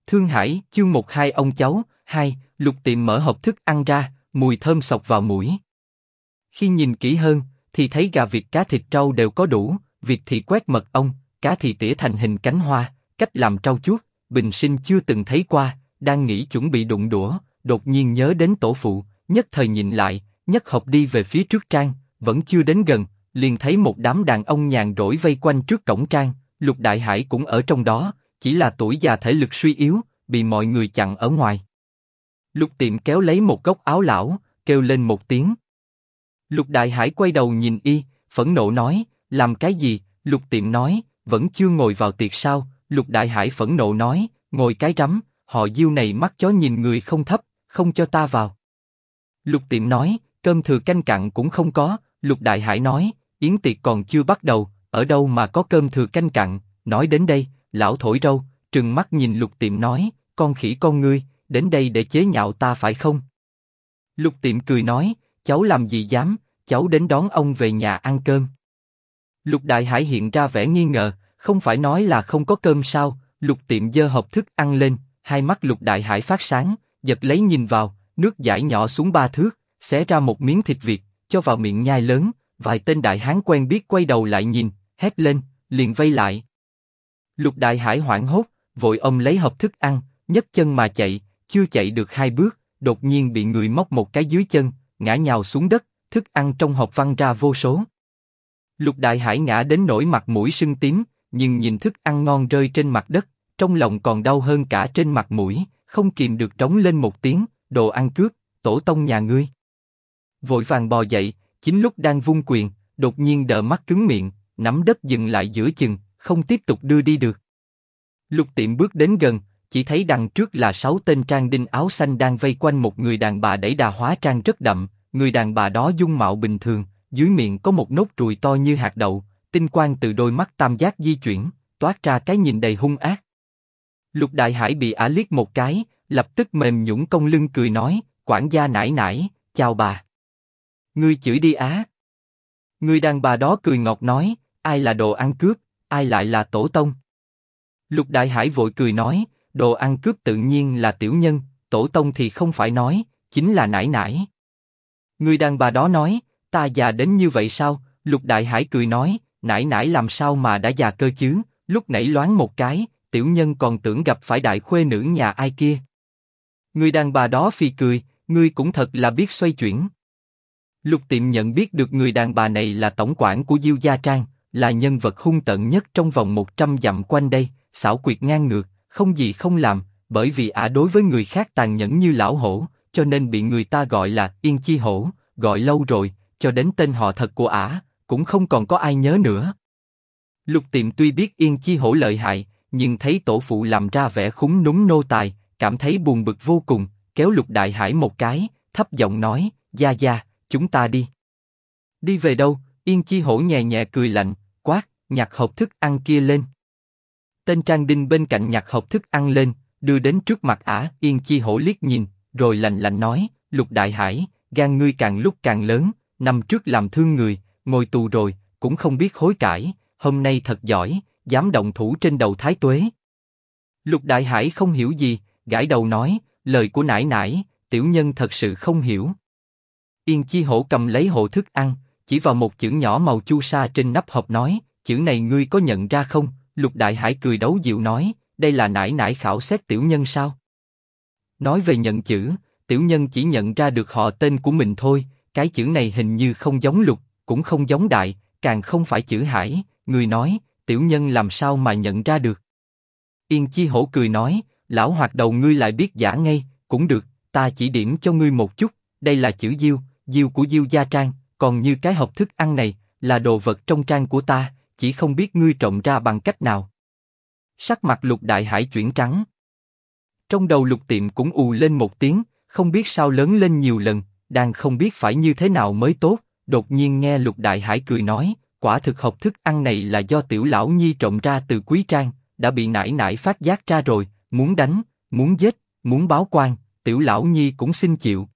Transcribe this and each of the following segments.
Thương Hải, chương 1-2 ông cháu, 2, Lục Tiệm mở hộp thức ăn ra, mùi thơm xộc vào mũi. Khi nhìn kỹ hơn, thì thấy gà vịt cá thịt rau đều có đủ, vịt thì quét mật ong, cá thì tỉa thành hình cánh hoa, cách làm rau chuốt, bình sinh chưa từng thấy qua, đang nghĩ chuẩn bị đụng đũa, đột nhiên nhớ đến tổ phụ, nhất thời nhìn lại, nhấc hộp đi về phía trước trang, vẫn chưa đến gần, liền thấy một đám đàn ông nhàn rỗi vây quanh trước cổng trang, Lục Đại Hải cũng ở trong đó, chỉ là tuổi già thể lực suy yếu, bị mọi người chặn ở ngoài. Lục Tiệm kéo lấy một góc áo lão, kêu lên một tiếng. Lục Đại Hải quay đầu nhìn y, phẫn nộ nói, làm cái gì? Lục Tiệm nói, vẫn chưa ngồi vào tiệc sao? Lục Đại Hải phẫn nộ nói, ngồi cái rắm, họ Diêu này mắt chó nhìn người không thấp, không cho ta vào. Lục Tiệm nói, cơm thừa canh cặn cũng không có. Lục Đại Hải nói, yến tiệc còn chưa bắt đầu, ở đâu mà có cơm thừa canh cặn? Nói đến đây, lão thổi râu, trừng mắt nhìn Lục Tiệm nói, con khỉ con ngươi, đến đây để chế nhạo ta phải không? Lục Tiệm cười nói, cháu làm gì dám, cháu đến đón ông về nhà ăn cơm. Lục Đại Hải hiện ra vẻ nghi ngờ, không phải nói là không có cơm sao? Lục Tiệm giơ hộp thức ăn lên, hai mắt Lục Đại Hải phát sáng, giật lấy nhìn vào, nước dãi nhỏ xuống 3 thước, xé ra một miếng thịt vịt, cho vào miệng nhai lớn. Vài tên đại hán quen biết quay đầu lại nhìn, hét lên, liền vây lại. Lục Đại Hải hoảng hốt, vội ôm lấy hộp thức ăn, nhấc chân mà chạy, chưa chạy được 2 bước, đột nhiên bị người móc một cái dưới chân, ngã nhào xuống đất, thức ăn trong hộp văng ra vô số. Lục Đại Hải ngã đến nỗi mặt mũi sưng tím, nhưng nhìn thức ăn ngon rơi trên mặt đất, trong lòng còn đau hơn cả trên mặt mũi, không kìm được trống lên một tiếng, đồ ăn cướp, tổ tông nhà ngươi. Vội vàng bò dậy, chính lúc đang vung quyền, đột nhiên đờ mắt cứng miệng, nắm đất dừng lại giữa chừng, không tiếp tục đưa đi được. Lục Tiệm bước đến gần, chỉ thấy đằng trước là 6 tên trang đinh áo xanh đang vây quanh một người đàn bà đẩy đà hóa trang rất đậm, người đàn bà đó dung mạo bình thường, dưới miệng có một nốt ruồi to như hạt đậu, tinh quang từ đôi mắt tam giác di chuyển, toát ra cái nhìn đầy hung ác. Lục Đại Hải bị ả liếc một cái, lập tức mềm nhũn cong lưng cười nói, quản gia nải nải, chào bà. Ngươi chửi đi á. Người đàn bà đó cười ngọt nói, ai là đồ ăn cướp, ai lại là tổ tông. Lục Đại Hải vội cười nói, đồ ăn cướp tự nhiên là tiểu nhân, tổ tông thì không phải nói, chính là nải nải. Người đàn bà đó nói, ta già đến như vậy sao? Lục Đại Hải cười nói, nải nải làm sao mà đã già cơ chứ? Lúc nãy loáng một cái, tiểu nhân còn tưởng gặp phải đại khuê nữ nhà ai kia. Người đàn bà đó phì cười, ngươi cũng thật là biết xoay chuyển. Lục Tiệm nhận biết được người đàn bà này là tổng quản của Diêu Gia Trang, là nhân vật hung tợn nhất trong vòng 100 dặm quanh đây, xảo quyệt ngang ngược, không gì không làm, bởi vì ả đối với người khác tàn nhẫn như lão hổ, cho nên bị người ta gọi là Yên Chi Hổ, gọi lâu rồi, cho đến tên họ thật của ả cũng không còn có ai nhớ nữa. Lục Tiệm tuy biết Yên Chi Hổ lợi hại, nhưng thấy tổ phụ làm ra vẻ khúng núm nô tài, cảm thấy buồn bực vô cùng, kéo Lục Đại Hải một cái, thấp giọng nói, gia gia, chúng ta đi. Đi về đâu? Yên Chi Hổ nhẹ nhẹ cười lạnh, quát, nhặt hộp thức ăn kia lên. Tên trang đinh bên cạnh nhặt hộp thức ăn lên, đưa đến trước mặt ả. Yên Chi Hổ liếc nhìn, rồi lạnh lạnh nói, Lục Đại Hải, gan ngươi càng lúc càng lớn, năm trước làm thương người, ngồi tù rồi, cũng không biết hối cải, hôm nay thật giỏi, dám động thủ trên đầu Thái Tuế. Lục Đại Hải không hiểu gì, gãi đầu nói, lời của nải nải, tiểu nhân thật sự không hiểu. Yên Chi Hổ cầm lấy hộp thức ăn, chỉ vào một chữ nhỏ màu chu sa trên nắp hộp nói, chữ này ngươi có nhận ra không? Lục Đại Hải cười đấu dịu nói, đây là nải nải khảo xét tiểu nhân sao? Nói về nhận chữ, tiểu nhân chỉ nhận ra được họ tên của mình thôi, cái chữ này hình như không giống Lục, cũng không giống Đại, càng không phải chữ Hải, người nói, tiểu nhân làm sao mà nhận ra được? Yên Chi Hổ cười nói, lão hoạt đầu ngươi lại biết giả ngây, cũng được, ta chỉ điểm cho ngươi một chút, đây là chữ Diêu, Diêu của Diêu Gia Trang, còn như cái hộp thức ăn này, là đồ vật trong trang của ta, chỉ không biết ngươi trộm ra bằng cách nào. Sắc mặt Lục Đại Hải chuyển trắng. Trong đầu Lục Tiệm cũng ù lên một tiếng, không biết sao lớn lên nhiều lần, đang không biết phải như thế nào mới tốt, đột nhiên nghe Lục Đại Hải cười nói, quả thực hộp thức ăn này là do tiểu lão nhi trộm ra từ quý trang, đã bị nải nải phát giác ra rồi, muốn đánh, muốn giết, muốn báo quan, tiểu lão nhi cũng xin chịu.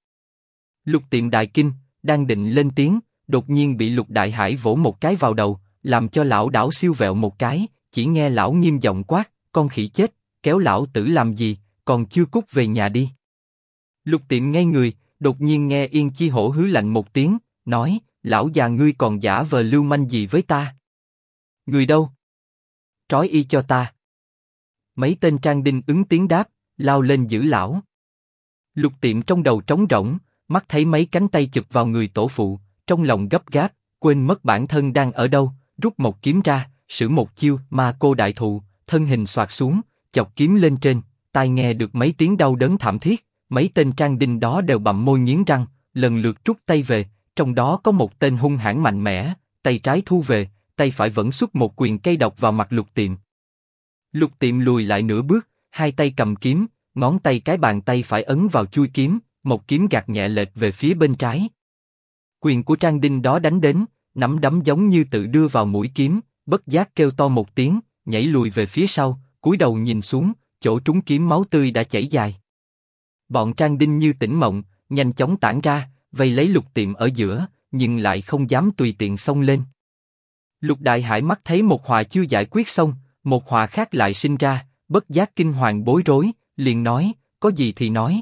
Lục Tiệm đại kinh, đang định lên tiếng, đột nhiên bị Lục Đại Hải vỗ một cái vào đầu, làm cho lão đảo siêu vẹo một cái, chỉ nghe lão nghiêm giọng quát, con khỉ chết, kéo lão tử làm gì, còn chưa cút về nhà đi. Lục Tiệm ngây người, đột nhiên nghe Yên Chi Hổ hứ lạnh một tiếng, nói, lão già ngươi còn giả vờ lưu manh gì với ta? Người đâu? Trói y cho ta. Mấy tên Trang Đinh ứng tiếng đáp, lao lên giữ lão. Lục Tiệm trong đầu trống rỗng, mắt thấy mấy cánh tay chụp vào người tổ phụ, trong lòng gấp gáp, quên mất bản thân đang ở đâu, rút một kiếm ra, sử một chiêu Ma Cô Đại Thụ, thân hình xoạc xuống, chọc kiếm lên trên, tai nghe được mấy tiếng đau đớn thảm thiết, mấy tên Trang Đinh đó đều bặm môi nghiến răng, lần lượt rút tay về, trong đó có một tên hung hãn mạnh mẽ, tay trái thu về, tay phải vẫn xuất một quyền cây độc vào mặt Lục Tiệm. Lục Tiệm lùi lại nửa bước, hai tay cầm kiếm, ngón tay cái bàn tay phải ấn vào chuôi kiếm, một kiếm gạt nhẹ lệch về phía bên trái. Quyền của Trang Đinh đó đánh đến, nắm đấm giống như tự đưa vào mũi kiếm, bất giác kêu to một tiếng, nhảy lùi về phía sau, cúi đầu nhìn xuống, chỗ trúng kiếm máu tươi đã chảy dài. Bọn Trang Đinh như tỉnh mộng, nhanh chóng tản ra, vây lấy Lục Tiệm ở giữa, nhưng lại không dám tùy tiện xông lên. Lục Đại Hải mắt thấy một hòa chưa giải quyết xong, một hòa khác lại sinh ra, bất giác kinh hoàng bối rối, liền nói, có gì thì nói.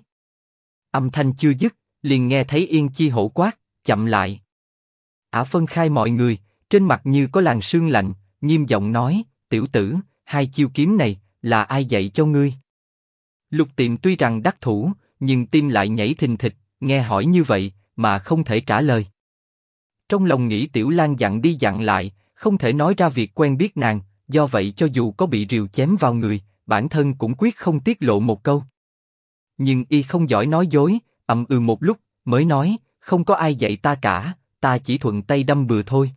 Âm thanh chưa dứt, liền nghe thấy Yên Chi Hổ quát, chậm lại. Ả phân khai mọi người, trên mặt như có làn sương lạnh, nghiêm giọng nói, tiểu tử, hai chiêu kiếm này, là ai dạy cho ngươi? Lục Tiệm tuy rằng đắc thủ, nhưng tim lại nhảy thình thịch, nghe hỏi như vậy, mà không thể trả lời. Trong lòng nghĩ Tiểu Lang dặn đi dặn lại, không thể nói ra việc quen biết nàng, do vậy cho dù có bị rìu chém vào người, bản thân cũng quyết không tiết lộ một câu. Nhưng y không giỏi nói dối, ậm ừ một lúc, mới nói, không có ai dạy ta cả, ta chỉ thuận tay đâm bừa thôi.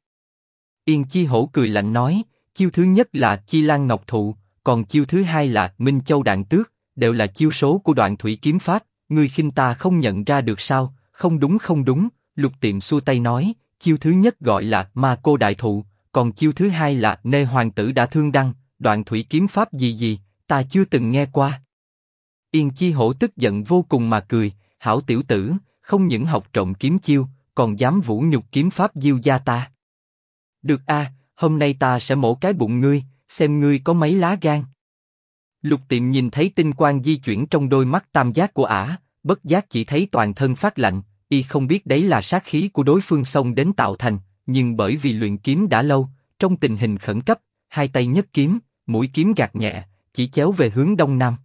Yên Chi Hổ cười lạnh nói, chiêu thứ nhất là Chi Lan Ngọc Thụ, còn chiêu thứ hai là Minh Châu Đạn Tước, đều là chiêu số của Đoạn Thủy Kiếm Pháp, ngươi khinh ta không nhận ra được sao? Không đúng không đúng, Lục Tiệm xua tay nói, chiêu thứ nhất gọi là Ma Cô Đại Thụ, còn chiêu thứ hai là Nê Hoàng Tử Đã Thương Đăng, Đoạn Thủy Kiếm Pháp gì gì, ta chưa từng nghe qua. Yên Chi Hổ tức giận vô cùng mà cười, hảo tiểu tử, không những học trộm kiếm chiêu, còn dám vũ nhục kiếm pháp Diêu gia ta. Được a, hôm nay ta sẽ mổ cái bụng ngươi, xem ngươi có mấy lá gan. Lục Tiệm nhìn thấy tinh quang di chuyển trong đôi mắt tam giác của ả, bất giác chỉ thấy toàn thân phát lạnh, y không biết đấy là sát khí của đối phương xông đến tạo thành, nhưng bởi vì luyện kiếm đã lâu, trong tình hình khẩn cấp, hai tay nhấc kiếm, mũi kiếm gạt nhẹ, chỉ chéo về hướng đông nam.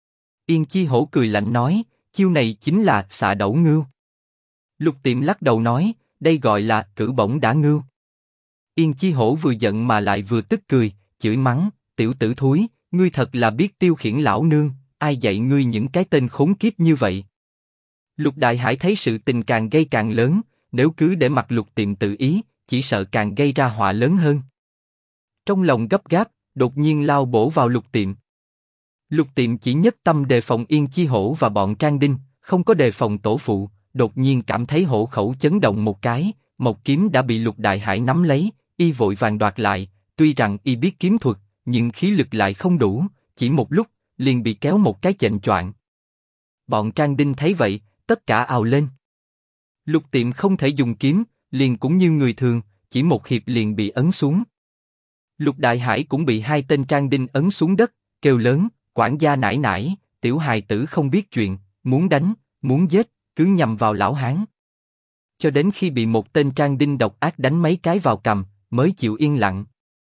Yên Chi Hổ cười lạnh nói, chiêu này chính là xạ đẩu ngưu. Lục Tiệm lắc đầu nói, đây gọi là cử bổng đả ngưu. Yên Chi Hổ vừa giận mà lại vừa tức cười, chửi mắng, tiểu tử thúi, ngươi thật là biết tiêu khiển lão nương, ai dạy ngươi những cái tên khốn kiếp như vậy? Lục Đại Hải thấy sự tình càng gây càng lớn, nếu cứ để mặc Lục Tiệm tự ý, chỉ sợ càng gây ra họa lớn hơn. Trong lòng gấp gáp, đột nhiên lao bổ vào Lục Tiệm. Lục Tiệm chỉ nhất tâm đề phòng Yên Chi Hổ và bọn Trang Đinh, không có đề phòng tổ phụ, đột nhiên cảm thấy hổ khẩu chấn động một cái, một kiếm đã bị Lục Đại Hải nắm lấy, y vội vàng đoạt lại, tuy rằng y biết kiếm thuật, nhưng khí lực lại không đủ, chỉ một lúc, liền bị kéo một cái chệnh choạng. Bọn Trang Đinh thấy vậy, tất cả ào lên. Lục Tiệm không thể dùng kiếm, liền cũng như người thường, chỉ một hiệp liền bị ấn xuống. Lục Đại Hải cũng bị hai tên Trang Đinh ấn xuống đất, kêu lớn, quản gia nải nải, tiểu hài tử không biết chuyện, muốn đánh, muốn giết, cứ nhằm vào lão hán. Cho đến khi bị một tên Trang Đinh độc ác đánh mấy cái vào cằm, mới chịu yên lặng.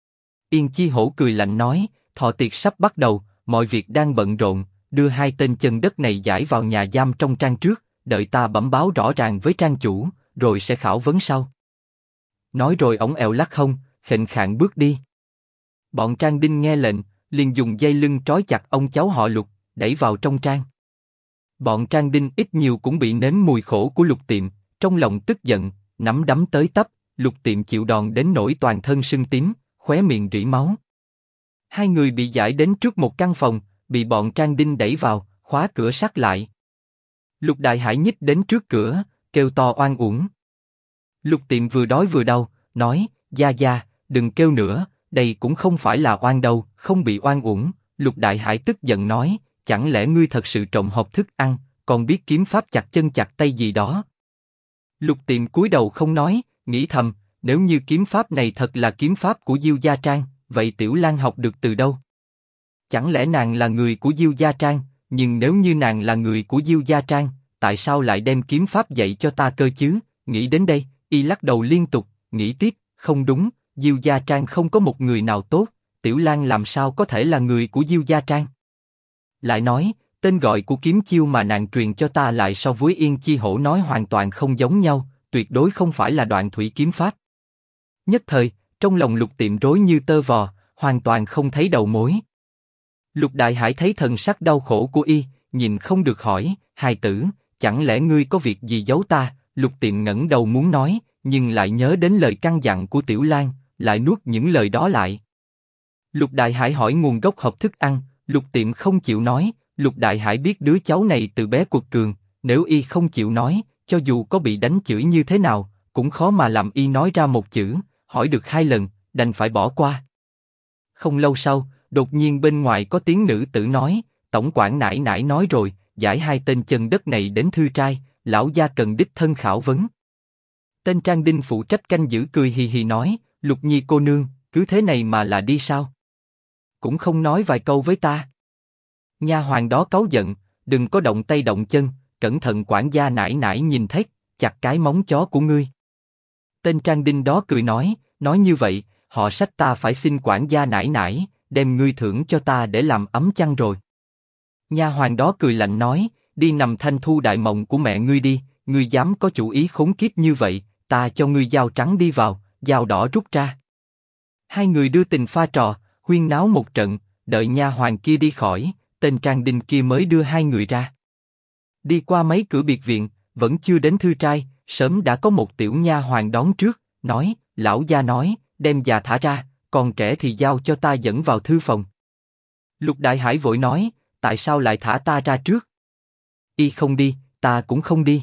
Yên Chi Hổ cười lạnh nói, thọ tiệc sắp bắt đầu, mọi việc đang bận rộn, đưa hai tên chân đất này giải vào nhà giam trong trang trước, đợi ta bẩm báo rõ ràng với trang chủ, rồi sẽ khảo vấn sau. Nói rồi ổng ẹo lắc hông, khệnh khạng bước đi. Bọn Trang Đinh nghe lệnh, liền dùng dây lưng trói chặt ông cháu họ Lục, đẩy vào trong trang. Bọn Trang Đinh ít nhiều cũng bị nếm mùi khổ của Lục Tiệm, trong lòng tức giận, nắm đấm tới tấp, Lục Tiệm chịu đòn đến nỗi toàn thân sưng tím, khóe miệng rỉ máu. Hai người bị giải đến trước một căn phòng, bị bọn Trang Đinh đẩy vào, khóa cửa sắt lại. Lục Đại Hải nhích đến trước cửa, kêu to oan uổng. Lục Tiệm vừa đói vừa đau, nói, gia gia, đừng kêu nữa, đây cũng không phải là oan đâu, không bị oan uổng. Lục Đại Hải tức giận nói, chẳng lẽ ngươi thật sự trộm hộp thức ăn, còn biết kiếm pháp chặt chân chặt tay gì đó? Lục Tiệm cúi đầu không nói, nghĩ thầm, nếu như kiếm pháp này thật là kiếm pháp của Diêu Gia Trang, vậy Tiểu Lang học được từ đâu? Chẳng lẽ nàng là người của Diêu Gia Trang? Nhưng nếu như nàng là người của Diêu Gia Trang, tại sao lại đem kiếm pháp dạy cho ta cơ chứ? Nghĩ đến đây, y lắc đầu liên tục, nghĩ tiếp, không đúng, Diêu Gia Trang không có một người nào tốt, Tiểu Lang làm sao có thể là người của Diêu Gia Trang? Lại nói, tên gọi của kiếm chiêu mà nàng truyền cho ta lại so với Yên Chi Hổ nói hoàn toàn không giống nhau, tuyệt đối không phải là Đoạn Thủy kiếm pháp. Nhất thời, trong lòng Lục Tiệm rối như tơ vò, hoàn toàn không thấy đầu mối. Lục Đại Hải thấy thần sắc đau khổ của y, nhìn không được hỏi, hài tử, chẳng lẽ ngươi có việc gì giấu ta? Lục Tiệm ngẩng đầu muốn nói, nhưng lại nhớ đến lời căn dặn của Tiểu Lang, lại nuốt những lời đó lại. Lục Đại Hải hỏi nguồn gốc hộp thức ăn, Lục Tiệm không chịu nói. Lục Đại Hải biết đứa cháu này từ bé quật cường, nếu y không chịu nói, cho dù có bị đánh chửi như thế nào, cũng khó mà làm y nói ra một chữ. Hỏi được 2 lần, đành phải bỏ qua. Không lâu sau, đột nhiên bên ngoài có tiếng nữ tử nói, tổng quản nãi nãi nói rồi, giải 2 tên chân đất này đến thư trai, lão gia cần đích thân khảo vấn. Tên Trang Đinh phụ trách canh giữ cười hì hì nói, Lục Nhi cô nương, cứ thế này mà là đi sao? Cũng không nói vài câu với ta. Nha hoàn đó cáu giận, đừng có động tay động chân, cẩn thận quản gia nãi nãi nhìn thấy, chặt cái móng chó của ngươi. Tên Trang Đinh đó cười nói như vậy, họ sách ta phải xin quản gia nãi nãi, đem ngươi thưởng cho ta để làm ấm chăn rồi. Nha hoàn đó cười lạnh nói, đi nằm thanh thu đại mộng của mẹ ngươi đi, ngươi dám có chủ ý khốn kiếp như vậy, ta cho ngươi dao trắng đi vào, dao đỏ rút ra. 2 người đưa tình pha trò, huyên náo một trận, đợi nha hoàn kia đi khỏi, tên Trang Đinh kia mới đưa 2 người ra. Đi qua mấy cửa biệt viện, vẫn chưa đến thư trai, sớm đã có một tiểu nha hoàn đón trước, nói, lão gia nói, đem già thả ra, còn trẻ thì giao cho ta dẫn vào thư phòng. Lục Đại Hải vội nói, tại sao lại thả ta ra trước? Y không đi, ta cũng không đi.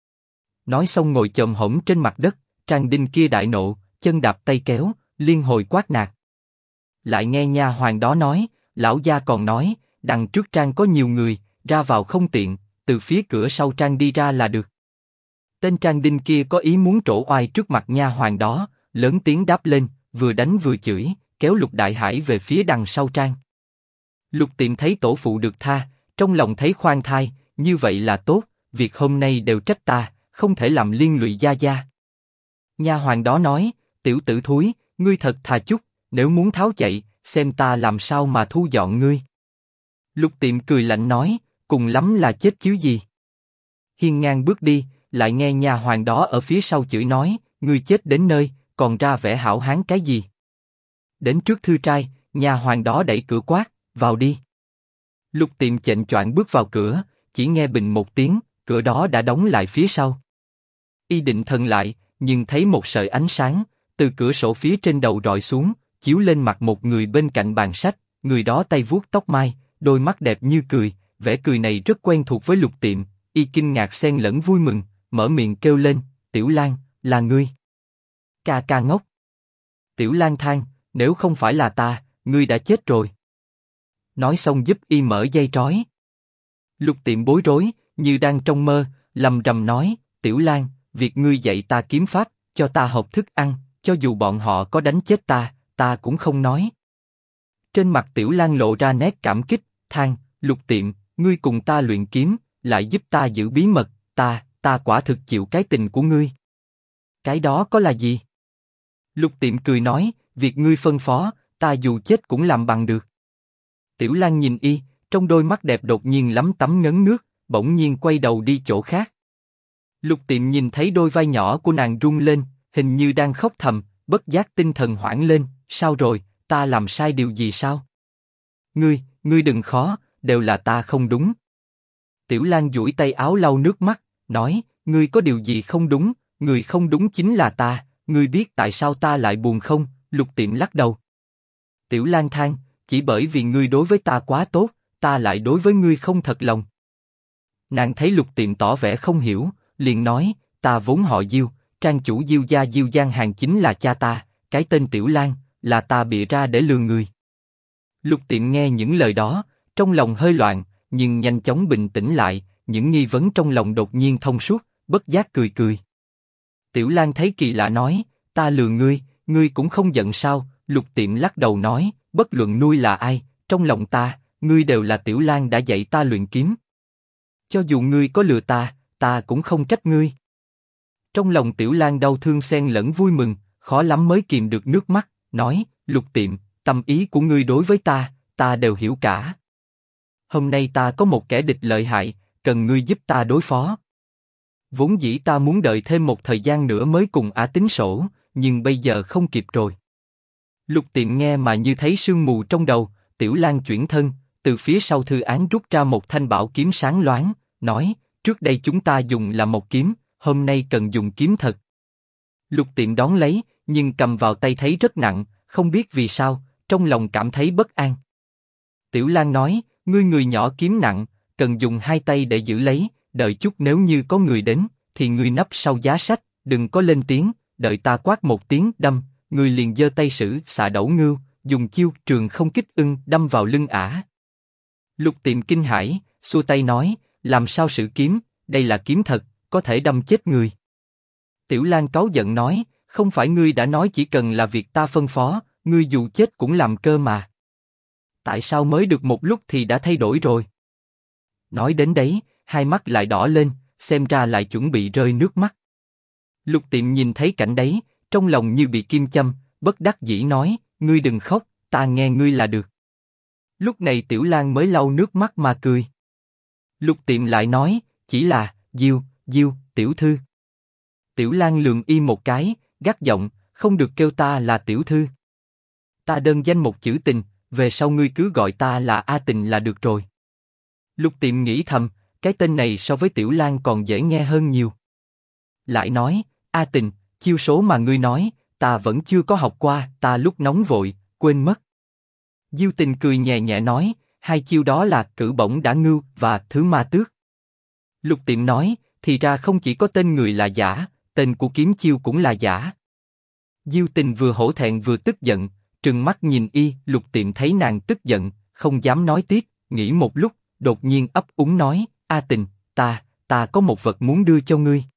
Nói xong ngồi chồm hổm trên mặt đất, Trang Đinh kia đại nộ, chân đạp tay kéo, liên hồi quát nạt. Lại nghe nha hoàn đó nói, lão gia còn nói, đằng trước trang có nhiều người, ra vào không tiện, từ phía cửa sau trang đi ra là được. Tên Trang Đinh kia có ý muốn trổ oai trước mặt nha hoàn đó, lớn tiếng đáp lên, vừa đánh vừa chửi, kéo Lục Đại Hải về phía đằng sau trang. Lục Tiệm thấy tổ phụ được tha, trong lòng thấy khoan thai, như vậy là tốt, việc hôm nay đều trách ta, không thể làm liên lụy gia gia. Nha hoàn đó nói, tiểu tử thúi, ngươi thật thà chút, nếu muốn tháo chạy, xem ta làm sao mà thu dọn ngươi. Lục Tiệm cười lạnh nói, cùng lắm là chết chứ gì. Hiên ngang bước đi, lại nghe nha hoàn đó ở phía sau chửi nói, ngươi chết đến nơi, còn ra vẻ hảo hán cái gì? Đến trước thư trai, nha hoàn đó đẩy cửa quát, vào đi. Lục Tiệm chệnh choạng bước vào cửa, chỉ nghe bình một tiếng, cửa đó đã đóng lại phía sau. Y định thần lại, nhưng thấy một sợi ánh sáng từ cửa sổ phía trên đầu rọi xuống, chiếu lên mặt một người bên cạnh bàn sách. Người đó tay vuốt tóc mai, đôi mắt đẹp như cười, vẻ cười này rất quen thuộc với Lục Tiệm. Y kinh ngạc xen lẫn vui mừng, mở miệng kêu lên, Tiểu Lang, là ngươi? Ca ca ngốc. Tiểu Lang than, nếu không phải là ta, ngươi đã chết rồi. Nói xong giúp y mở dây trói. Lục Tiệm bối rối, như đang trong mơ, lầm rầm nói, Tiểu Lang, việc ngươi dạy ta kiếm pháp, cho ta hộp thức ăn, cho dù bọn họ có đánh chết ta, ta cũng không nói. Trên mặt Tiểu Lang lộ ra nét cảm kích, than, Lục Tiệm, ngươi cùng ta luyện kiếm, lại giúp ta giữ bí mật, ta quả thực chịu cái tình của ngươi. Cái đó có là gì? Lục Tiệm cười nói, việc ngươi phân phó, ta dù chết cũng làm bằng được. Tiểu Lang nhìn y, trong đôi mắt đẹp đột nhiên lắm tấm ngấn nước, bỗng nhiên quay đầu đi chỗ khác. Lục Tiệm nhìn thấy đôi vai nhỏ của nàng rung lên, hình như đang khóc thầm, bất giác tinh thần hoảng lên, sao rồi, ta làm sai điều gì sao? Ngươi đừng khó, đều là ta không đúng. Tiểu Lang duỗi tay áo lau nước mắt, nói, ngươi có điều gì không đúng, người không đúng chính là ta, ngươi biết tại sao ta lại buồn không? Lục Tiệm lắc đầu. Tiểu Lang than, chỉ bởi vì ngươi đối với ta quá tốt, ta lại đối với ngươi không thật lòng. Nàng thấy Lục Tiệm tỏ vẻ không hiểu, liền nói, ta vốn họ Diêu, trang chủ Diêu gia Diêu Giang Hàng chính là cha ta, cái tên Tiểu Lang là ta bịa ra để lừa người. Lục Tiệm nghe những lời đó, trong lòng hơi loạn, nhưng nhanh chóng bình tĩnh lại, những nghi vấn trong lòng đột nhiên thông suốt, bất giác cười cười. Tiểu Lang thấy kỳ lạ nói, ta lừa ngươi, ngươi cũng không giận sao? Lục Tiệm lắc đầu nói, bất luận nuôi là ai, trong lòng ta, ngươi đều là Tiểu Lang đã dạy ta luyện kiếm. Cho dù ngươi có lừa ta cũng không trách ngươi. Trong lòng Tiểu Lang đau thương xen lẫn vui mừng, khó lắm mới kìm được nước mắt, nói, Lục Tiệm, tâm ý của ngươi đối với ta đều hiểu cả. Hôm nay ta có một kẻ địch lợi hại, cần ngươi giúp ta đối phó. Vốn dĩ ta muốn đợi thêm một thời gian nữa mới cùng ả tính sổ, nhưng bây giờ không kịp rồi. Lục Tiệm nghe mà như thấy sương mù trong đầu, Tiểu Lang chuyển thân, từ phía sau thư án rút ra một thanh bảo kiếm sáng loáng, nói, trước đây chúng ta dùng là một kiếm, hôm nay cần dùng kiếm thật. Lục Tiệm đón lấy, nhưng cầm vào tay thấy rất nặng, không biết vì sao, trong lòng cảm thấy bất an. Tiểu Lang nói, ngươi người nhỏ kiếm nặng, cần dùng hai tay để giữ lấy, đợi chút nếu như có người đến, thì ngươi nấp sau giá sách, đừng có lên tiếng, đợi ta quát một tiếng đâm, ngươi liền giơ tay sử xạ đẩu ngưu, dùng chiêu trường không kích ưng đâm vào lưng ả. Lục Tiệm kinh hãi, xua tay nói, làm sao sử kiếm, đây là kiếm thật, có thể đâm chết người. Tiểu Lang cáu giận nói, không phải ngươi đã nói chỉ cần là việc ta phân phó, ngươi dù chết cũng làm cơ mà. Tại sao mới được một lúc thì đã thay đổi rồi? Nói đến đấy, hai mắt lại đỏ lên, xem ra lại chuẩn bị rơi nước mắt. Lục Tiệm nhìn thấy cảnh đấy, trong lòng như bị kim châm, bất đắc dĩ nói, ngươi đừng khóc, ta nghe ngươi là được. Lúc này Tiểu Lang mới lau nước mắt mà cười. Lục Tiệm lại nói, chỉ là, Diêu, tiểu thư. Tiểu Lang lườm y một cái, gắt giọng, không được kêu ta là tiểu thư. Ta đơn danh một chữ Tình, về sau ngươi cứ gọi ta là A Tình là được rồi. Lục Tiệm nghĩ thầm, cái tên này so với Tiểu Lang còn dễ nghe hơn nhiều. Lại nói, A Tình, chiêu số mà ngươi nói, ta vẫn chưa có học qua, ta lúc nóng vội, quên mất. Diêu Tình cười nhẹ nhẹ nói, hai chiêu đó là cử bổng đả ngưu và thứ ma tước. Lục Tiệm nói, thì ra không chỉ có tên người là giả, tên của kiếm chiêu cũng là giả. Diêu Tình vừa hổ thẹn vừa tức giận, trừng mắt nhìn y. Lục Tiệm thấy nàng tức giận, không dám nói tiếp, nghĩ một lúc, đột nhiên ấp úng nói, A Tình, ta có một vật muốn đưa cho ngươi.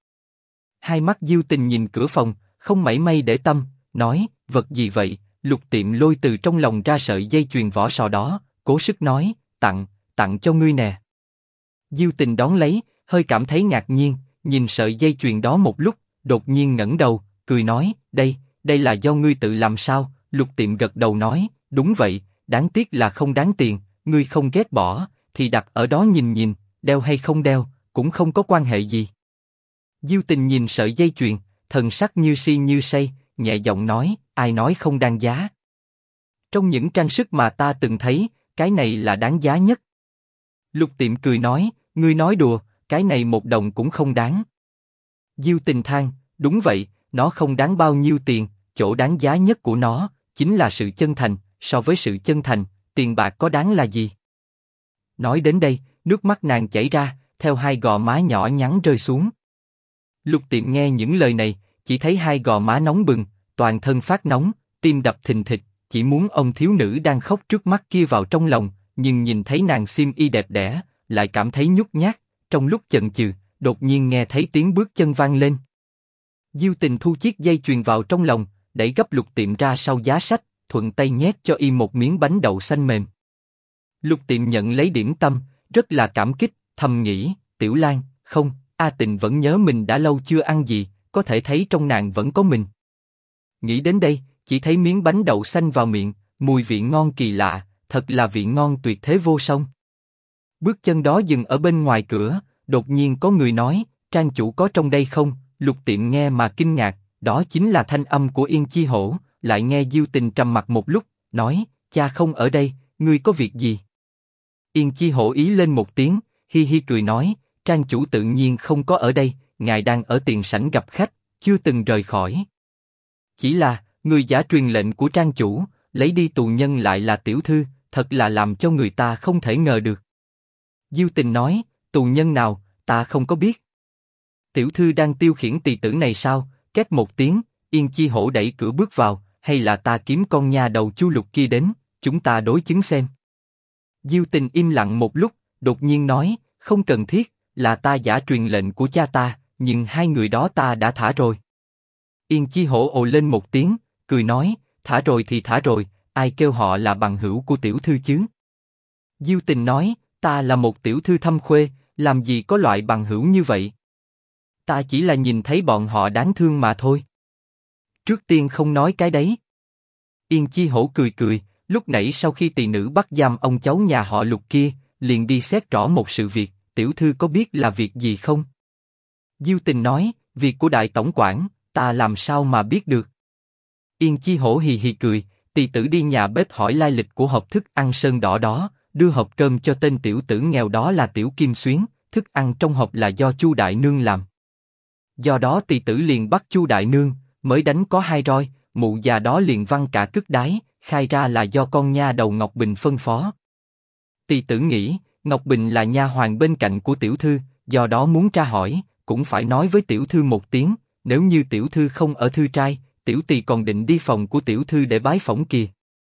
Hai mắt Diêu Tình nhìn cửa phòng, không mảy may để tâm, nói, vật gì vậy? Lục Tiệm lôi từ trong lòng ra sợi dây chuyền vỏ sò đó, cố sức nói, tặng cho ngươi nè. Diêu Tình đón lấy, hơi cảm thấy ngạc nhiên, nhìn sợi dây chuyền đó một lúc, đột nhiên ngẩng đầu, cười nói, đây là do ngươi tự làm sao? Lục Tiệm gật đầu nói, đúng vậy, đáng tiếc là không đáng tiền, ngươi không ghét bỏ, thì đặt ở đó nhìn, đeo hay không đeo, cũng không có quan hệ gì. Diêu Tình nhìn sợi dây chuyền, thần sắc như si như say, nhẹ giọng nói, ai nói không đáng giá? Trong những trang sức mà ta từng thấy, cái này là đáng giá nhất. Lục Tiệm cười nói, ngươi nói đùa, cái này một đồng cũng không đáng. Diêu Tình than, đúng vậy, nó không đáng bao nhiêu tiền, chỗ đáng giá nhất của nó chính là sự chân thành. So với sự chân thành, tiền bạc có đáng là gì? Nói đến đây, nước mắt nàng chảy ra, theo hai gò má nhỏ nhắn rơi xuống. Lục Tiệm nghe những lời này, chỉ thấy hai gò má nóng bừng, toàn thân phát nóng, tim đập thình thịch, chỉ muốn ông thiếu nữ đang khóc trước mắt kia vào trong lòng, nhưng nhìn thấy nàng xiêm y đẹp đẽ, lại cảm thấy nhút nhát. Trong lúc chần chừ, đột nhiên nghe thấy tiếng bước chân vang lên. Diêu Tình thu chiếc dây chuyền vào trong lòng, đẩy gấp Lục Tiệm ra sau giá sách, thuận tay nhét cho y một miếng bánh đậu xanh mềm. Lục Tiệm nhận lấy điểm tâm, rất là cảm kích, thầm nghĩ, Tiểu Lang, không, A Tình vẫn nhớ mình đã lâu chưa ăn gì, có thể thấy trong nàng vẫn có mình. Nghĩ đến đây, chỉ thấy miếng bánh đậu xanh vào miệng, mùi vị ngon kỳ lạ, thật là vị ngon tuyệt thế vô song. Bước chân đó dừng ở bên ngoài cửa, đột nhiên có người nói, Trang chủ có trong đây không? Lục Tiệm nghe mà kinh ngạc, đó chính là thanh âm của Yên Chi Hổ. Lại nghe Diêu Tình trầm mặc một lúc, nói, cha không ở đây, ngươi có việc gì? Yên Chi Hổ ý lên một tiếng, hi hi cười nói, Trang chủ tự nhiên không có ở đây, ngài đang ở tiền sảnh gặp khách, chưa từng rời khỏi. Chỉ là, người giả truyền lệnh của Trang chủ, lấy đi tù nhân lại là tiểu thư, thật là làm cho người ta không thể ngờ được. Diêu Tình nói, tù nhân nào, ta không có biết. Tiểu thư đang tiêu khiển tỳ tử này sao? Két một tiếng, Yên Chi Hổ đẩy cửa bước vào, hay là ta kiếm con nha đầu Chu Lục kia đến, chúng ta đối chứng xem. Diêu Tình im lặng một lúc, đột nhiên nói, không cần thiết, là ta giả truyền lệnh của cha ta, nhưng hai người đó ta đã thả rồi. Yên Chi Hổ ồ lên một tiếng, cười nói, thả rồi thì thả rồi, ai kêu họ là bằng hữu của tiểu thư chứ? Diêu Tình nói, ta là một tiểu thư thâm khuê, làm gì có loại bằng hữu như vậy. Ta chỉ là nhìn thấy bọn họ đáng thương mà thôi. Trước tiên không nói cái đấy. Yên Chi Hổ cười cười, lúc nãy sau khi tỳ nữ bắt giam ông cháu nhà họ Lục kia, liền đi xét rõ một sự việc, tiểu thư có biết là việc gì không? Diêu Tình nói, việc của đại tổng quản, ta làm sao mà biết được? Yên Chi Hổ hì hì cười, tỳ tử đi nhà bếp hỏi lai lịch của hộp thức ăn sơn đỏ đó, đưa hộp cơm cho tên tiểu tử nghèo đó là Tiểu Kim Xuyến, thức ăn trong hộp là do Chu đại nương làm. Do đó tỳ tử liền bắt Chu đại nương, mới đánh có 2 roi, mụ già đó liền văng cả cước đái, khai ra là do con nha đầu Ngọc Bình phân phó. Tỳ tử nghĩ, Ngọc Bình là nha hoàn bên cạnh của tiểu thư, do đó muốn tra hỏi, cũng phải nói với tiểu thư một tiếng, nếu như tiểu thư không ở thư trai, tiểu tỳ còn định đi phòng của tiểu thư để bái phỏng kìa.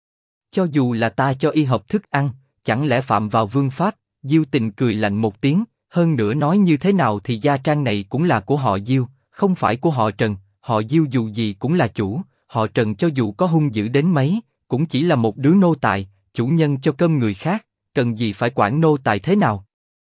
Cho dù là ta cho y hộp thức ăn, chẳng lẽ phạm vào vương pháp? Diêu Tình cười lạnh một tiếng, hơn nữa nói như thế nào thì gia trang này cũng là của họ Diêu, không phải của họ Trần. Họ Diêu dù gì cũng là chủ, họ Trần cho dù có hung dữ đến mấy, cũng chỉ là một đứa nô tài, chủ nhân cho cơm người khác, cần gì phải quản nô tài thế nào?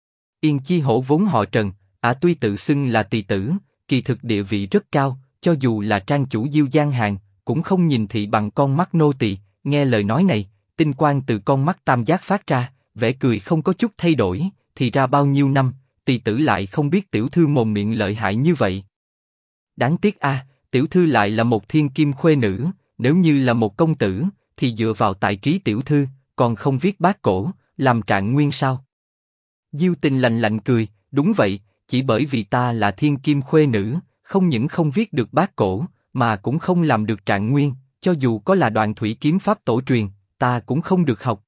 Yên Chi Hổ vốn họ Trần, tuy tự xưng là tỳ tử, kỳ thực địa vị rất cao, cho dù là trang chủ Diêu Giang Hàng, cũng không nhìn thị bằng con mắt nô tỳ. Nghe lời nói này, tinh quang từ con mắt tam giác phát ra, vẻ cười không có chút thay đổi. Thì ra bao nhiêu năm, tỳ tử lại không biết tiểu thư mồm miệng lợi hại như vậy. Đáng tiếc tiểu thư lại là một thiên kim khuê nữ, nếu như là một công tử, thì dựa vào tài trí tiểu thư, còn không viết bát cổ, làm trạng nguyên sao? Diêu Tình lạnh lạnh cười, đúng vậy, chỉ bởi vì ta là thiên kim khuê nữ, không những không viết được bát cổ, mà cũng không làm được trạng nguyên, cho dù có là Đoạn Thủy kiếm pháp tổ truyền, ta cũng không được học.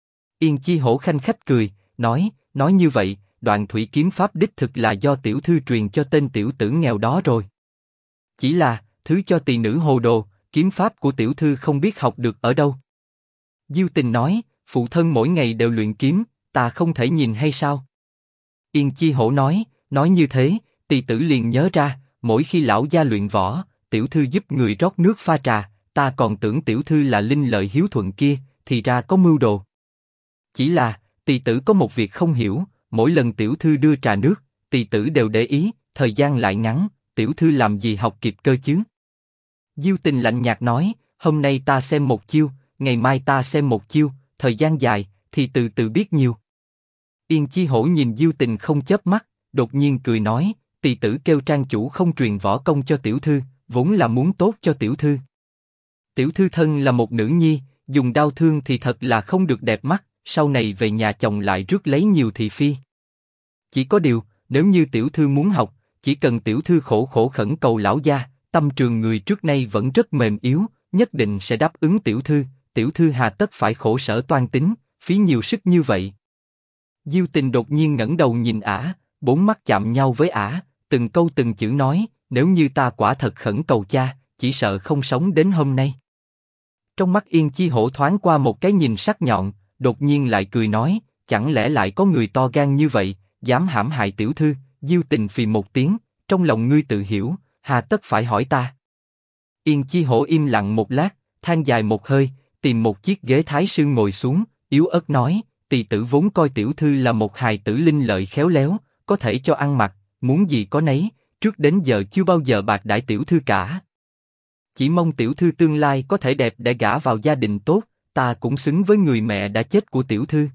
Yên Chi Hổ khanh khách cười, nói như vậy, Đoạn Thủy kiếm pháp đích thực là do tiểu thư truyền cho tên tiểu tử nghèo đó rồi. Chỉ là, thứ cho tỳ nữ hồ đồ, kiếm pháp của tiểu thư không biết học được ở đâu. Diêu Tình nói, phụ thân mỗi ngày đều luyện kiếm, ta không thể nhìn hay sao? Yên Chi Hổ nói như thế, tỳ tử liền nhớ ra, mỗi khi lão gia luyện võ, tiểu thư giúp người rót nước pha trà, ta còn tưởng tiểu thư là linh lợi hiếu thuận kia, thì ra có mưu đồ. Chỉ là, tỳ tử có một việc không hiểu, mỗi lần tiểu thư đưa trà nước, tỳ tử đều để ý, thời gian lại ngắn, tiểu thư làm gì học kịp cơ chứ? Diêu Tình lạnh nhạt nói, hôm nay ta xem một chiêu, ngày mai ta xem một chiêu, thời gian dài, thì từ từ biết nhiều. Yên Chi Hổ nhìn Diêu Tình không chớp mắt, đột nhiên cười nói, tỳ tử kêu trang chủ không truyền võ công cho tiểu thư, vốn là muốn tốt cho tiểu thư. Tiểu thư thân là một nữ nhi, dùng đao thương thì thật là không được đẹp mắt, sau này về nhà chồng lại rước lấy nhiều thị phi. Chỉ có điều, nếu như tiểu thư muốn học, chỉ cần tiểu thư khổ khổ khẩn cầu lão gia, tâm trường người trước nay vẫn rất mềm yếu, nhất định sẽ đáp ứng tiểu thư hà tất phải khổ sở toan tính, phí nhiều sức như vậy. Diêu Tình đột nhiên ngẩng đầu nhìn ả, bốn mắt chạm nhau với ả, từng câu từng chữ nói, nếu như ta quả thật khẩn cầu cha, chỉ sợ không sống đến hôm nay. Trong mắt Yên Chi Hổ thoáng qua một cái nhìn sắc nhọn, đột nhiên lại cười nói, chẳng lẽ lại có người to gan như vậy, dám hãm hại tiểu thư? Diêu Tình phì một tiếng, trong lòng ngươi tự hiểu, hà tất phải hỏi ta. Yên Chi Hổ im lặng một lát, than dài một hơi, tìm một chiếc ghế thái sư ngồi xuống, yếu ớt nói, tỳ tử vốn coi tiểu thư là một hài tử linh lợi khéo léo, có thể cho ăn mặc, muốn gì có nấy, trước đến giờ chưa bao giờ bạc đãi tiểu thư cả. Chỉ mong tiểu thư tương lai có thể đẹp để gả vào gia đình tốt, ta cũng xứng với người mẹ đã chết của tiểu thư.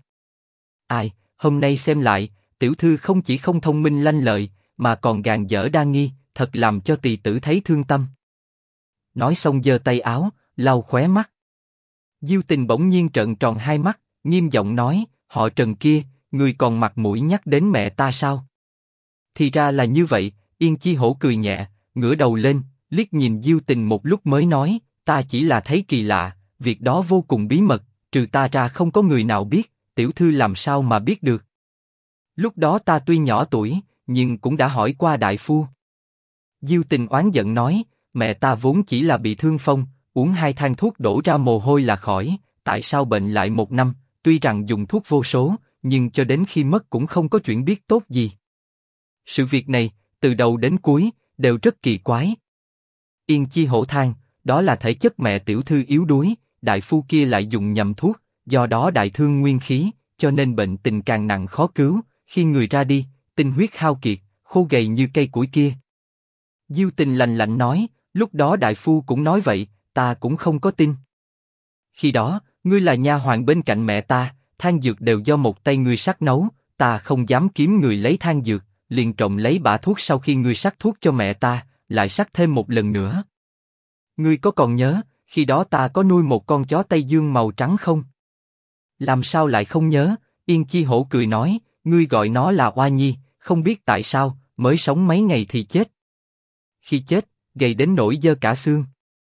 Hôm nay xem lại, tiểu thư không chỉ không thông minh lanh lợi, mà còn gàn dở đa nghi, thật làm cho tỳ tử thấy thương tâm. Nói xong giơ tay áo, lau khóe mắt. Diêu Tình bỗng nhiên trợn tròn hai mắt, nghiêm giọng nói, họ Trần kia, người còn mặt mũi nhắc đến mẹ ta sao? Thì ra là như vậy. Yên Chi Hổ cười nhẹ, ngửa đầu lên, liếc nhìn Diêu Tình một lúc mới nói, ta chỉ là thấy kỳ lạ, việc đó vô cùng bí mật, trừ ta ra không có người nào biết, tiểu thư làm sao mà biết được? Lúc đó ta tuy nhỏ tuổi, nhưng cũng đã hỏi qua đại phu. Diêu Tình oán giận nói, mẹ ta vốn chỉ là bị thương phong, uống 2 thang thuốc đổ ra mồ hôi là khỏi, tại sao bệnh lại 1 năm? Tuy rằng dùng thuốc vô số, nhưng cho đến khi mất cũng không có chuyển biết tốt gì. Sự việc này, từ đầu đến cuối, đều rất kỳ quái. Yên Chi Hổ than, đó là thể chất mẹ tiểu thư yếu đuối, đại phu kia lại dùng nhầm thuốc, do đó đại thương nguyên khí, cho nên bệnh tình càng nặng khó cứu, khi người ra đi, tinh huyết hao kiệt, khô gầy như cây củi kia. Diêu Tình lạnh lạnh nói, lúc đó đại phu cũng nói vậy, ta cũng không có tin. Khi đó, ngươi là nha hoàn bên cạnh mẹ ta, than dược đều do một tay ngươi sắc nấu, ta không dám kiếm người lấy than dược, liền trộm lấy bã thuốc sau khi ngươi sắc thuốc cho mẹ ta, lại sắc thêm một lần nữa. Ngươi có còn nhớ, khi đó ta có nuôi một con chó Tây Dương màu trắng không? Làm sao lại không nhớ? Yên Chi Hổ cười nói, ngươi gọi nó là Oa Nhi, không biết tại sao, mới sống mấy ngày thì chết. Khi chết, gầy đến nỗi dơ cả xương.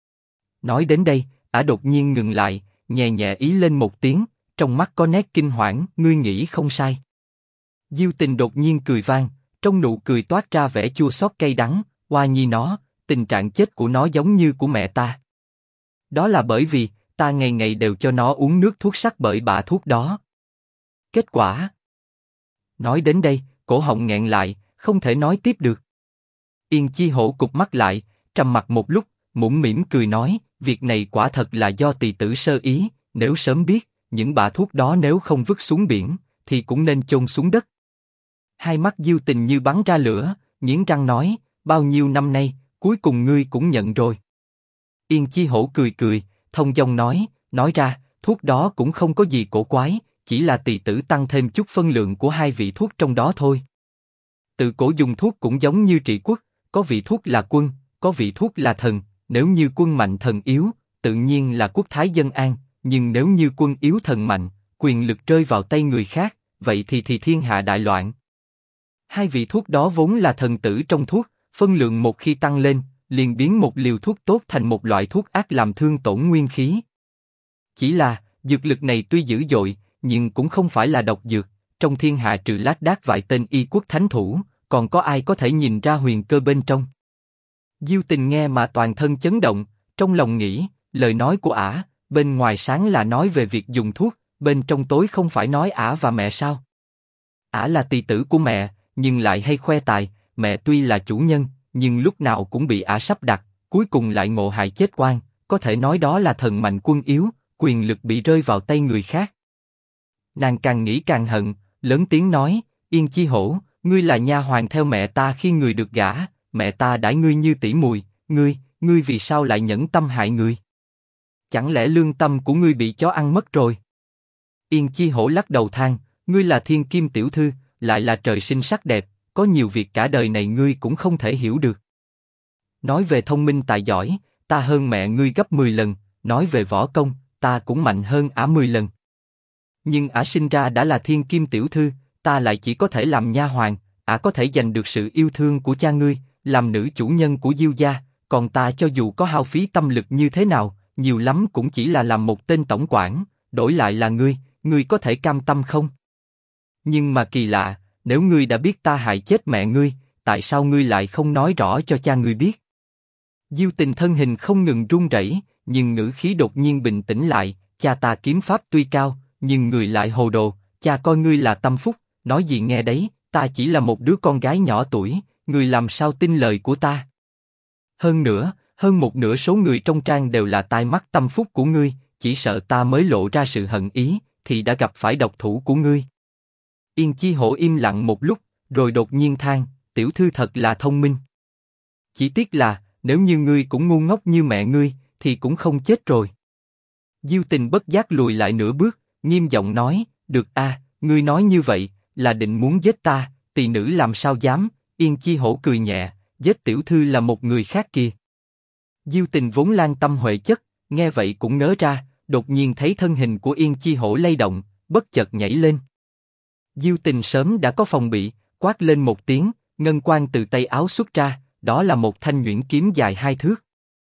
Nói đến đây, ả đột nhiên ngừng lại, nhẹ nhẹ ý lên một tiếng, trong mắt có nét kinh hoảng, ngươi nghĩ không sai. Diêu Tình đột nhiên cười vang, trong nụ cười toát ra vẻ chua xót cay đắng, Oa Nhi nó, tình trạng chết của nó giống như của mẹ ta. Đó là bởi vì, ta ngày ngày đều cho nó uống nước thuốc sắc bởi bã thuốc đó. Kết quả... Nói đến đây, cổ họng nghẹn lại, không thể nói tiếp được. Yên Chi Hổ cụp mắt lại, trầm mặt một lúc, mũm mỉm cười nói, việc này quả thật là do tỳ tử sơ ý, nếu sớm biết, những bã thuốc đó nếu không vứt xuống biển, thì cũng nên chôn xuống đất. Hai mắt Diêu Tình như bắn ra lửa, nghiến răng nói, bao nhiêu năm nay, cuối cùng ngươi cũng nhận rồi. Yên Chi Hổ cười cười, thông dong nói ra, thuốc đó cũng không có gì cổ quái, chỉ là tỳ tử tăng thêm chút phân lượng của hai vị thuốc trong đó thôi. Tự cổ dùng thuốc cũng giống như trị quốc, có vị thuốc là quân, có vị thuốc là thần, nếu như quân mạnh thần yếu, tự nhiên là quốc thái dân an, nhưng nếu như quân yếu thần mạnh, quyền lực rơi vào tay người khác, vậy thì thiên hạ đại loạn. Hai vị thuốc đó vốn là thần tử trong thuốc, phân lượng một khi tăng lên, liền biến một liều thuốc tốt thành một loại thuốc ác làm thương tổn nguyên khí. Chỉ là, dược lực này tuy dữ dội, nhưng cũng không phải là độc dược, trong thiên hạ trừ lác đác vài tên y quốc thánh thủ, còn có ai có thể nhìn ra huyền cơ bên trong. Diêu Tình nghe mà toàn thân chấn động, trong lòng nghĩ, lời nói của ả, bên ngoài sáng là nói về việc dùng thuốc, bên trong tối không phải nói ả và mẹ sao? Ả là tỳ tử của mẹ, nhưng lại hay khoe tài, mẹ tuy là chủ nhân, nhưng lúc nào cũng bị ả sắp đặt, cuối cùng lại ngộ hại chết oan, có thể nói đó là thần mạnh quân yếu, quyền lực bị rơi vào tay người khác. Nàng càng nghĩ càng hận, lớn tiếng nói, Yên Chi Hổ, ngươi là nha hoàn theo mẹ ta khi người được gả, mẹ ta đãi ngươi như tỷ muội, ngươi vì sao lại nhẫn tâm hại người? Chẳng lẽ lương tâm của ngươi bị chó ăn mất rồi? Yên Chi Hổ lắc đầu than, ngươi là thiên kim tiểu thư, lại là trời sinh sắc đẹp, có nhiều việc cả đời này ngươi cũng không thể hiểu được. Nói về thông minh tài giỏi, ta hơn mẹ ngươi gấp 10 lần, nói về võ công, ta cũng mạnh hơn ả 10 lần. Nhưng ả sinh ra đã là thiên kim tiểu thư, ta lại chỉ có thể làm nha hoàn, ả có thể giành được sự yêu thương của cha ngươi, làm nữ chủ nhân của Diêu gia, còn ta cho dù có hao phí tâm lực như thế nào, nhiều lắm cũng chỉ là làm một tên tổng quản, đổi lại là ngươi có thể cam tâm không? Nhưng mà kỳ lạ, nếu ngươi đã biết ta hại chết mẹ ngươi, tại sao ngươi lại không nói rõ cho cha ngươi biết? Diêu Tình thân hình không ngừng run rẩy, nhưng ngữ khí đột nhiên bình tĩnh lại, cha ta kiếm pháp tuy cao, nhưng người lại hồ đồ, cha coi ngươi là tâm phúc, nói gì nghe đấy, ta chỉ là một đứa con gái nhỏ tuổi, ngươi làm sao tin lời của ta? Hơn nữa, hơn một nửa số người trong trang đều là tai mắt tâm phúc của ngươi, chỉ sợ ta mới lộ ra sự hận ý, thì đã gặp phải độc thủ của ngươi. Yên Chi Hổ im lặng một lúc, rồi đột nhiên than, tiểu thư thật là thông minh. Chỉ tiếc là, nếu như ngươi cũng ngu ngốc như mẹ ngươi, thì cũng không chết rồi. Diêu Tình bất giác lùi lại nửa bước, nghiêm giọng nói, được a, ngươi nói như vậy, là định muốn giết ta, tỳ nữ làm sao dám? Yên Chi Hổ cười nhẹ, giết tiểu thư là một người khác kìa. Diêu Tình vốn lan tâm huệ chất, nghe vậy cũng ngớ ra, đột nhiên thấy thân hình của Yên Chi Hổ lay động, bất chợt nhảy lên. Diêu Tình sớm đã có phòng bị, quát lên một tiếng, ngân quang từ tay áo xuất ra, đó là một thanh nhuyễn kiếm dài 2 thước.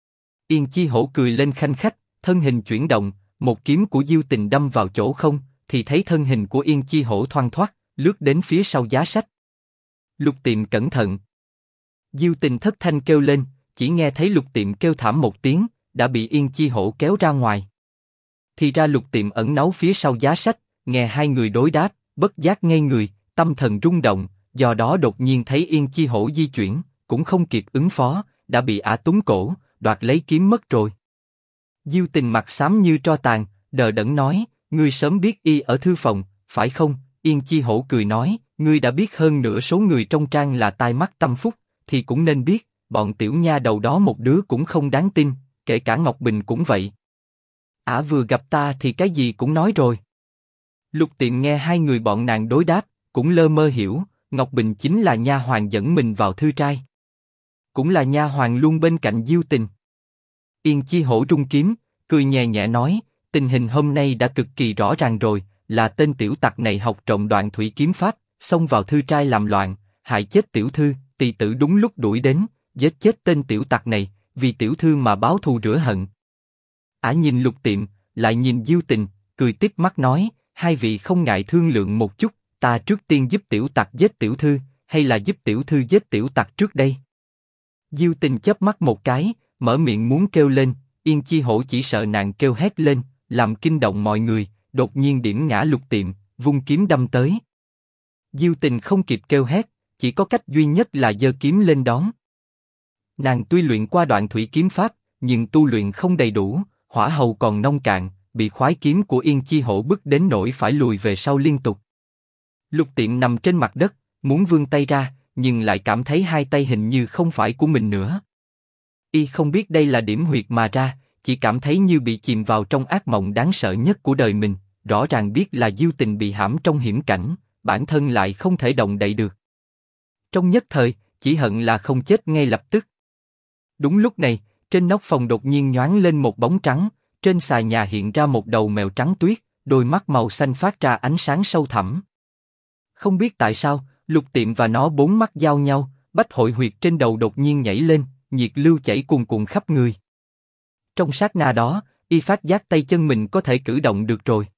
Yên Chi Hổ cười lên khanh khách, thân hình chuyển động, một kiếm của Diêu Tình đâm vào chỗ không, thì thấy thân hình của Yên Chi Hổ thoăn thoắt, lướt đến phía sau giá sách. Lục Tiệm cẩn thận. Diêu Tình thất thanh kêu lên, chỉ nghe thấy Lục Tiệm kêu thảm một tiếng, đã bị Yên Chi Hổ kéo ra ngoài. Thì ra Lục Tiệm ẩn náu phía sau giá sách, nghe hai người đối đáp, bất giác ngây người, tâm thần rung động, do đó đột nhiên thấy Yên Chi Hổ di chuyển, cũng không kịp ứng phó, đã bị ả túng cổ, đoạt lấy kiếm mất rồi. Diêu Tình mặt xám như tro tàn, đờ đẫn nói, ngươi sớm biết y ở thư phòng, phải không? Yên Chi Hổ cười nói, ngươi đã biết hơn nửa số người trong trang là tai mắt tâm phúc, thì cũng nên biết, bọn tiểu nha đầu đó một đứa cũng không đáng tin, kể cả Ngọc Bình cũng vậy. Ả vừa gặp ta thì cái gì cũng nói rồi. Lục Tiệm nghe hai người bọn nàng đối đáp, cũng lơ mơ hiểu, Ngọc Bình chính là nha hoàn dẫn mình vào thư trai, cũng là nha hoàn luôn bên cạnh Diêu Tình. Yên Chi Hổ rung kiếm, cười nhẹ nhẹ nói, tình hình hôm nay đã cực kỳ rõ ràng rồi, là tên tiểu tặc này học trộm Đoạn Thủy kiếm pháp, xông vào thư trai làm loạn, hại chết tiểu thư, tỳ tử đúng lúc đuổi đến, giết chết tên tiểu tặc này, vì tiểu thư mà báo thù rửa hận. Ả nhìn Lục Tiệm, lại nhìn Diêu Tình, cười tít mắt nói, hai vị không ngại thương lượng một chút, ta trước tiên giúp tiểu tặc giết tiểu thư, hay là giúp tiểu thư giết tiểu tặc trước đây? Diêu Tình chớp mắt một cái, mở miệng muốn kêu lên, Yên Chi Hổ chỉ sợ nàng kêu hét lên, làm kinh động mọi người, đột nhiên điểm ngã Lục Tiệm, vung kiếm đâm tới. Diêu Tình không kịp kêu hét, chỉ có cách duy nhất là giơ kiếm lên đón. Nàng tuy luyện qua Đoạn Thủy kiếm pháp, nhưng tu luyện không đầy đủ, hỏa hầu còn nông cạn, bị khoái kiếm của Yên Chi Hổ bức đến nỗi phải lùi về sau liên tục. Lục Tiệm nằm trên mặt đất, muốn vươn tay ra, nhưng lại cảm thấy hai tay hình như không phải của mình nữa. Y không biết đây là điểm huyệt mà ra, chỉ cảm thấy như bị chìm vào trong ác mộng đáng sợ nhất của đời mình, rõ ràng biết là Diêu Tình bị hãm trong hiểm cảnh, bản thân lại không thể động đậy được. Trong nhất thời, chỉ hận là không chết ngay lập tức. Đúng lúc này, trên nóc phòng đột nhiên nhoáng lên một bóng trắng, trên xà nhà hiện ra một đầu mèo trắng tuyết, đôi mắt màu xanh phát ra ánh sáng sâu thẳm. Không biết tại sao, Lục Tiệm và nó bốn mắt giao nhau, bách hội huyệt trên đầu đột nhiên nhảy lên, nhiệt lưu chảy cuồn cuộn khắp người. Trong sát na đó, y phát giác tay chân mình có thể cử động được rồi.